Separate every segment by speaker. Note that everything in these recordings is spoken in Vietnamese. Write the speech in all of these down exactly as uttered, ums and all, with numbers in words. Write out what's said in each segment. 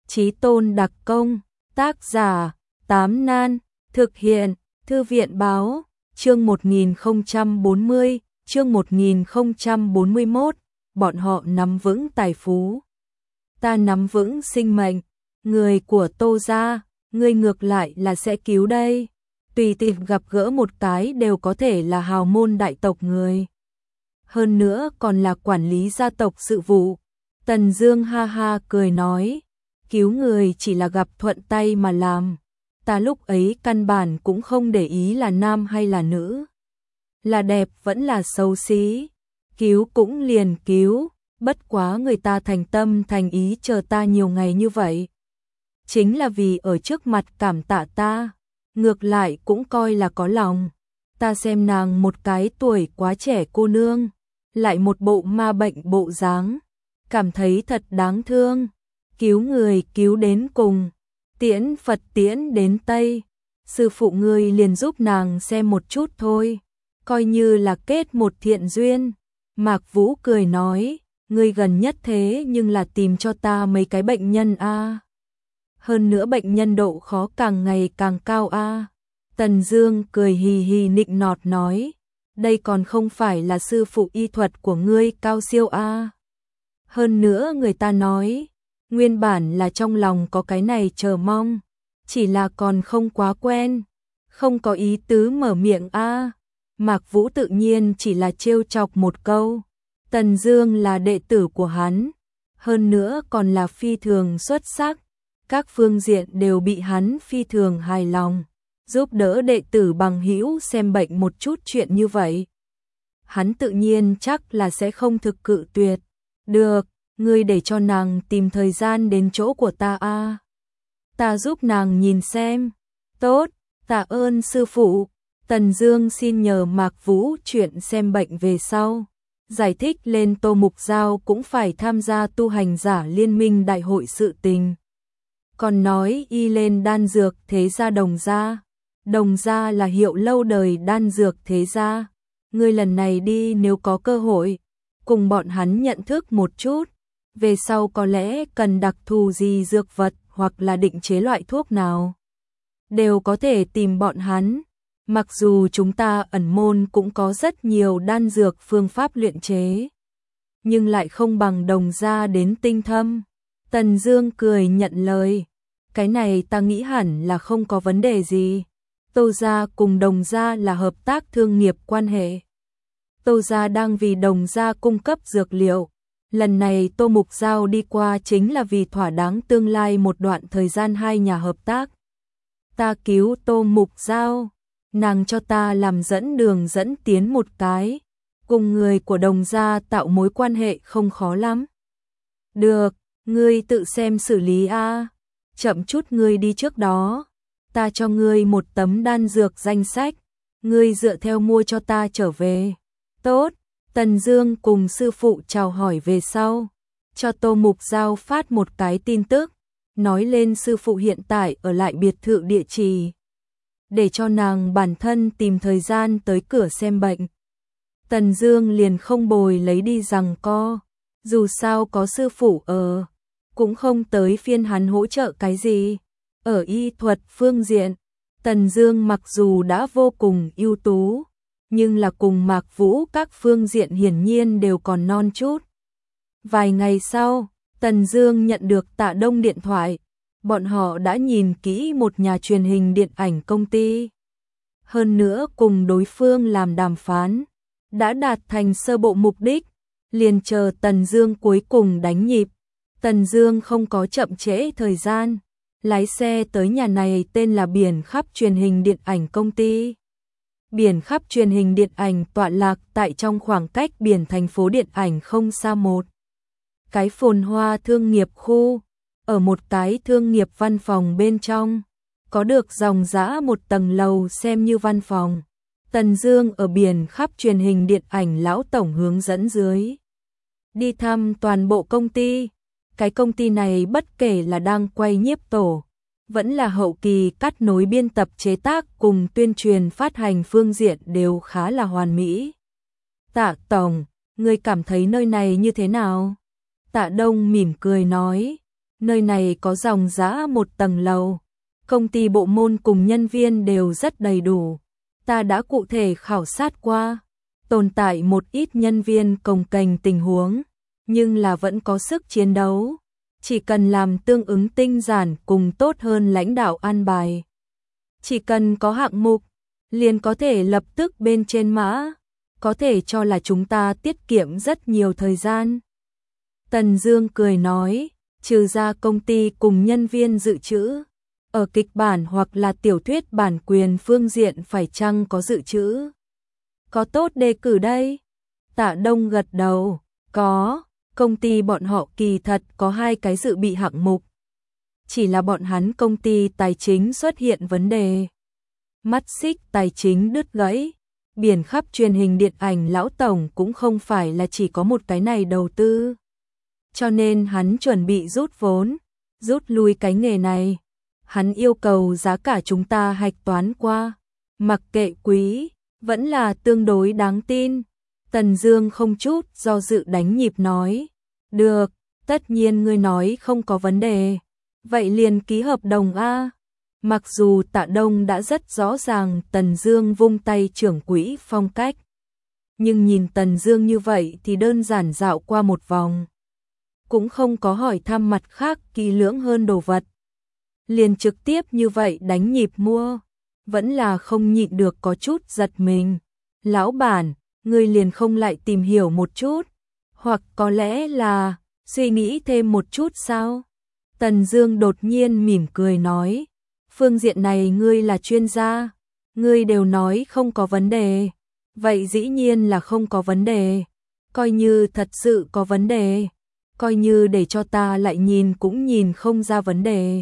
Speaker 1: Chí Tôn đặc công, tác giả, Tám Nan, thực hiện, Thư viện báo, chương một nghìn không trăm bốn mươi, chương một nghìn không trăm bốn mươi mốt, bọn họ nắm vững tài phú. Ta nắm vững sinh mệnh, người của Tô gia, người ngược lại là sẽ cứu đây. Tùy tiện gặp gỡ một cái đều có thể là hào môn đại tộc người. Hơn nữa còn là quản lý gia tộc sự vụ. Tần Dương ha ha cười nói, cứu người chỉ là gặp thuận tay mà làm. Ta lúc ấy căn bản cũng không để ý là nam hay là nữ, là đẹp vẫn là xấu xí, cứu cũng liền cứu, bất quá người ta thành tâm thành ý chờ ta nhiều ngày như vậy, chính là vì ở trước mặt cảm tạ ta, ngược lại cũng coi là có lòng. Ta xem nàng một cái tuổi quá trẻ cô nương, lại một bộ ma bệnh bộ dáng, cảm thấy thật đáng thương, cứu người cứu đến cùng, tiễn Phật tiễn đến Tây, sư phụ ngươi liền giúp nàng xem một chút thôi, coi như là kết một thiện duyên. Mạc Vũ cười nói, ngươi gần nhất thế nhưng là tìm cho ta mấy cái bệnh nhân a. Hơn nữa bệnh nhân độ khó càng ngày càng cao a. Tần Dương cười hì hì nịnh nọt nói, đây còn không phải là sư phụ y thuật của ngươi cao siêu a. Hơn nữa người ta nói, nguyên bản là trong lòng có cái này chờ mong, chỉ là còn không quá quen, không có ý tứ mở miệng a. Mạc Vũ tự nhiên chỉ là trêu chọc một câu, Tần Dương là đệ tử của hắn, hơn nữa còn là phi thường xuất sắc, các phương diện đều bị hắn phi thường hài lòng, giúp đỡ đệ tử bằng hữu xem bệnh một chút chuyện như vậy. Hắn tự nhiên chắc là sẽ không thực cự tuyệt. Được, ngươi để cho nàng tìm thời gian đến chỗ của ta a. Ta giúp nàng nhìn xem. Tốt, tạ ơn sư phụ. Tần Dương xin nhờ Mạc Vũ chuyện xem bệnh về sau, giải thích lên Tô Mục Giao cũng phải tham gia tu hành giả liên minh đại hội sự tình. Còn nói y lên đan dược thế gia Đồng gia. Đồng gia là hiệu lâu đời đan dược thế gia. Ngươi lần này đi nếu có cơ hội, cùng bọn hắn nhận thức một chút, về sau có lẽ cần đặc thù gì dược vật hoặc là định chế loại thuốc nào, đều có thể tìm bọn hắn. Mặc dù chúng ta ẩn môn cũng có rất nhiều đan dược phương pháp luyện chế, nhưng lại không bằng Đồng gia đến tinh thâm. Tần Dương cười nhận lời, cái này ta nghĩ hẳn là không có vấn đề gì. Tô gia cùng Đồng gia là hợp tác thương nghiệp quan hệ. Tô gia đang vì Đồng gia cung cấp dược liệu. Lần này Tô Mục Giao đi qua chính là vì thỏa đáng tương lai một đoạn thời gian hai nhà hợp tác. Ta cứu Tô Mục Giao, nàng cho ta làm dẫn đường dẫn tiến một cái, cùng người của Đồng gia tạo mối quan hệ không khó lắm. Được, ngươi tự xem xử lý a. Chậm chút ngươi đi trước đó, ta cho ngươi một tấm đan dược danh sách, ngươi dựa theo mua cho ta trở về. Tốt. Tần Dương cùng sư phụ chào hỏi về sau, cho Tô Mục Giao phát một cái tin tức, nói lên sư phụ hiện tại ở lại biệt thự địa chỉ, để cho nàng bản thân tìm thời gian tới cửa xem bệnh. Tần Dương liền không bồi lấy đi giằng co, dù sao có sư phụ ở, cũng không tới phiên hắn hỗ trợ cái gì. Ở y thuật phương diện, Tần Dương mặc dù đã vô cùng ưu tú, nhưng là cùng Mạc Vũ các phương diện hiển nhiên đều còn non chút. Vài ngày sau, Tần Dương nhận được Tạ Đông điện thoại, bọn họ đã nhìn kỹ một nhà truyền hình điện ảnh công ty. Hơn nữa cùng đối phương làm đàm phán, đã đạt thành sơ bộ mục đích, liền chờ Tần Dương cuối cùng đánh nhịp. Tần Dương không có chậm trễ thời gian, lái xe tới nhà này tên là Biển Khắp truyền hình điện ảnh công ty. Biển Khắp truyền hình điện ảnh tọa lạc tại trong khoảng cách biển thành phố điện ảnh không xa một cái phồn hoa thương nghiệp khu, ở một cái thương nghiệp văn phòng bên trong, có được dòng dã một tầng lầu xem như văn phòng. Tần Dương ở Biển Khắp truyền hình điện ảnh lão tổng hướng dẫn dưới, đi thăm toàn bộ công ty. Cái công ty này bất kể là đang quay nhiếp tổ, vẫn là hậu kỳ cắt nối biên tập chế tác cùng tuyên truyền phát hành phương diện đều khá là hoàn mỹ. Tạ tổng, ngươi cảm thấy nơi này như thế nào? Tạ Đông mỉm cười nói, Nơi này có dòng dã một tầng lầu. Công ty bộ môn cùng nhân viên đều rất đầy đủ. Ta đã cụ thể khảo sát qua. Tồn tại một ít nhân viên cồng kềnh tình huống, nhưng là vẫn có sức chiến đấu. Chỉ cần làm tương ứng tinh giản cùng tốt hơn lãnh đạo an bài. Chỉ cần có hạng mục, liền có thể lập tức bên trên mã. Có thể cho là chúng ta tiết kiệm rất nhiều thời gian. Tần Dương cười nói, trừ ra công ty cùng nhân viên dự trữ, ở kịch bản hoặc là tiểu thuyết bản quyền phương diện phải chăng có dự trữ? Có tốt đề cử đây? Tạ Đông gật đầu, có, công ty bọn họ kỳ thật có hai cái dự bị hạng mục. Chỉ là bọn hắn công ty tài chính xuất hiện vấn đề. Mắt xích tài chính đứt gãy. Biển khắp truyền hình điện ảnh lão tổng cũng không phải là chỉ có một cái này đầu tư. Cho nên hắn chuẩn bị rút vốn, rút lui cái nghề này. Hắn yêu cầu giá cả chúng ta hạch toán qua. Mặc kệ quý, vẫn là tương đối đáng tin. Tần Dương không chút do dự đánh nhịp nói. Được, tất nhiên ngươi nói không có vấn đề. Vậy liền ký hợp đồng a. Mặc dù Tạ Đông đã rất rõ ràng Tần Dương vung tay trưởng quỹ phong cách. Nhưng nhìn Tần Dương như vậy thì đơn giản dạo qua một vòng. Cũng không có hỏi thăm mặt khác kỹ lưỡng hơn đồ vật. Liền trực tiếp như vậy đánh nhịp mua. Vẫn là không nhịn được có chút giật mình. Lão bản, ngươi liền không lại tìm hiểu một chút. Hoặc có lẽ là suy nghĩ thêm một chút sao? Tần Dương đột nhiên mỉm cười nói. Phương diện này ngươi là chuyên gia, ngươi đều nói không có vấn đề, vậy dĩ nhiên là không có vấn đề, coi như thật sự có vấn đề, coi như để cho ta lại nhìn cũng nhìn không ra vấn đề.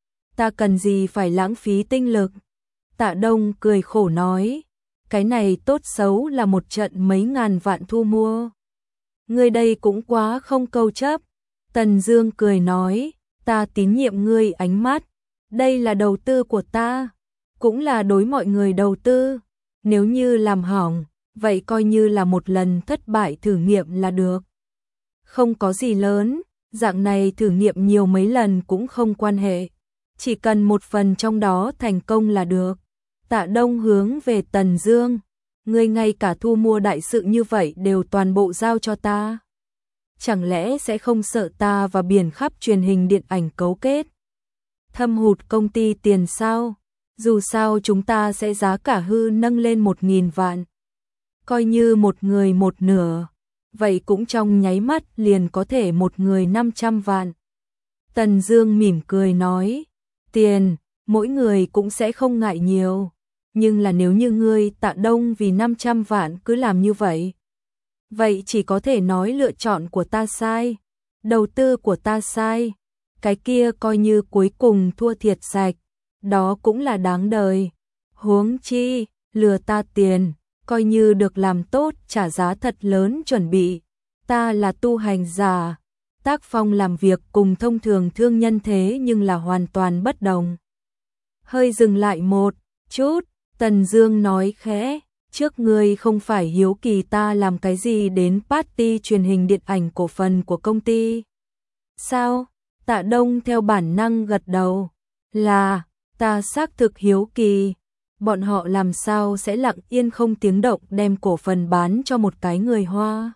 Speaker 1: Ta cần gì phải lãng phí tinh lực? Tạ Đông cười khổ nói, cái này tốt xấu là một trận mấy ngàn vạn thu mua. Ngươi đây cũng quá không câu chấp. Tần Dương cười nói, ta tín nhiệm ngươi ánh mắt. Đây là đầu tư của ta, cũng là đối mọi người đầu tư. Nếu như làm hỏng, vậy coi như là một lần thất bại thử nghiệm là được. Không có gì lớn, dạng này thử nghiệm nhiều mấy lần cũng không quan hệ. Chỉ cần một phần trong đó thành công là được. Tạ Đông hướng về Tần Dương, ngươi ngay cả thu mua đại sự như vậy đều toàn bộ giao cho ta. Chẳng lẽ sẽ không sợ ta và biển khắp truyền hình điện ảnh cấu kết? Thâm hụt công ty tiền sao? Dù sao chúng ta sẽ giá cả hư nâng lên một nghìn vạn. Coi như một người một nửa. Vậy cũng trong nháy mắt liền có thể một người năm trăm vạn. Tần Dương mỉm cười nói. Tiền, mỗi người cũng sẽ không ngại nhiều. Nhưng là nếu như ngươi Tạ Đông vì năm trăm vạn cứ làm như vậy. Vậy chỉ có thể nói lựa chọn của ta sai. Đầu tư của ta sai. Cái kia coi như cuối cùng thua thiệt sạch, đó cũng là đáng đời. Huống chi, lừa ta tiền, coi như được làm tốt trả giá thật lớn chuẩn bị. Ta là tu hành giả, tác phong làm việc cùng thông thường thương nhân thế nhưng là hoàn toàn bất đồng. Hơi dừng lại một chút, Tần Dương nói khẽ, trước ngươi không phải hiếu kỳ ta làm cái gì đến party truyền hình điện ảnh cổ phần của công ty. Sao? Tạ Đông theo bản năng gật đầu, là, ta xác thực hiếu kỳ, bọn họ làm sao sẽ lặng yên không tiếng động đem cổ phần bán cho một cái người Hoa.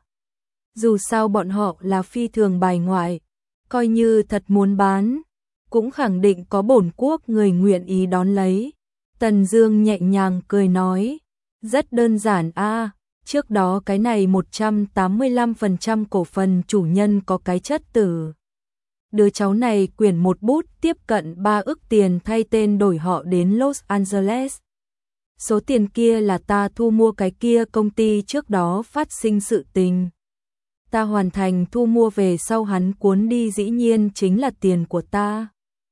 Speaker 1: Dù sao bọn họ là phi thường bài ngoại, coi như thật muốn bán, cũng khẳng định có bổn quốc người nguyện ý đón lấy. Tần Dương nhẹ nhàng cười nói, rất đơn giản a, trước đó cái này một trăm tám mươi lăm phần trăm cổ phần chủ nhân có cái chất tử. Đứa cháu này quyển một bút tiếp cận ba ức tiền thay tên đổi họ đến Los Angeles. Số tiền kia là ta thu mua cái kia công ty trước đó phát sinh sự tình. Ta hoàn thành thu mua về sau hắn cuốn đi dĩ nhiên chính là tiền của ta.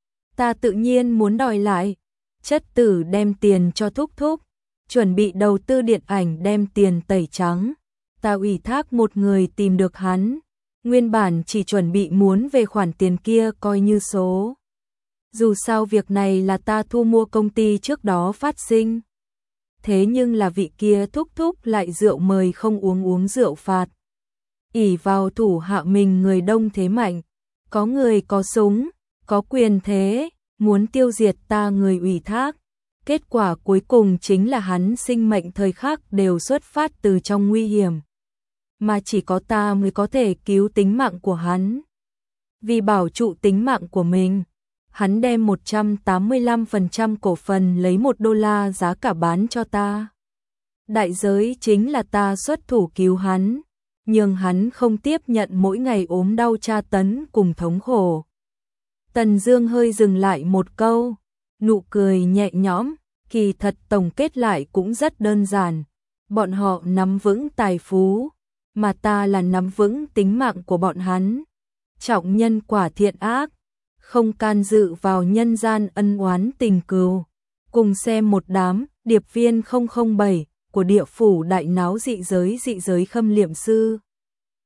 Speaker 1: Ta tự nhiên muốn đòi lại. Chất tử đem tiền cho thúc thúc, chuẩn bị đầu tư điện ảnh đem tiền tẩy trắng. Ta ủy thác một người tìm được hắn. Nguyên bản chỉ chuẩn bị muốn về khoản tiền kia coi như số. Dù sao việc này là ta thu mua công ty trước đó phát sinh. Thế nhưng là vị kia thúc thúc lại rượu mời không uống uống rượu phạt. Ỷ vào thủ hạ mình người đông thế mạnh, Có người có súng, có quyền thế, muốn tiêu diệt ta người ủy thác. Kết quả cuối cùng chính là hắn sinh mệnh thời khắc đều xuất phát từ trong nguy hiểm. Mà chỉ có ta mới có thể cứu tính mạng của hắn. Vì bảo trụ tính mạng của mình, hắn đem một trăm tám mươi lăm phần trăm cổ phần lấy một đô la giá cả bán cho ta. Đại giới chính là ta xuất thủ cứu hắn, nhưng hắn không tiếp nhận mỗi ngày ốm đau tra tấn cùng thống khổ. Tần Dương hơi dừng lại một câu, nụ cười nhẹ nhõm, kỳ thật tổng kết lại cũng rất đơn giản. Bọn họ nắm vững tài phú, mà ta là nắm vững tính mạng của bọn hắn. Trọng nhân quả thiện ác, không can dự vào nhân gian ân oán tình cừu. Cùng xem một đám điệp viên không không bảy của địa phủ đại náo dị giới dị giới Khâm Liệm Sư.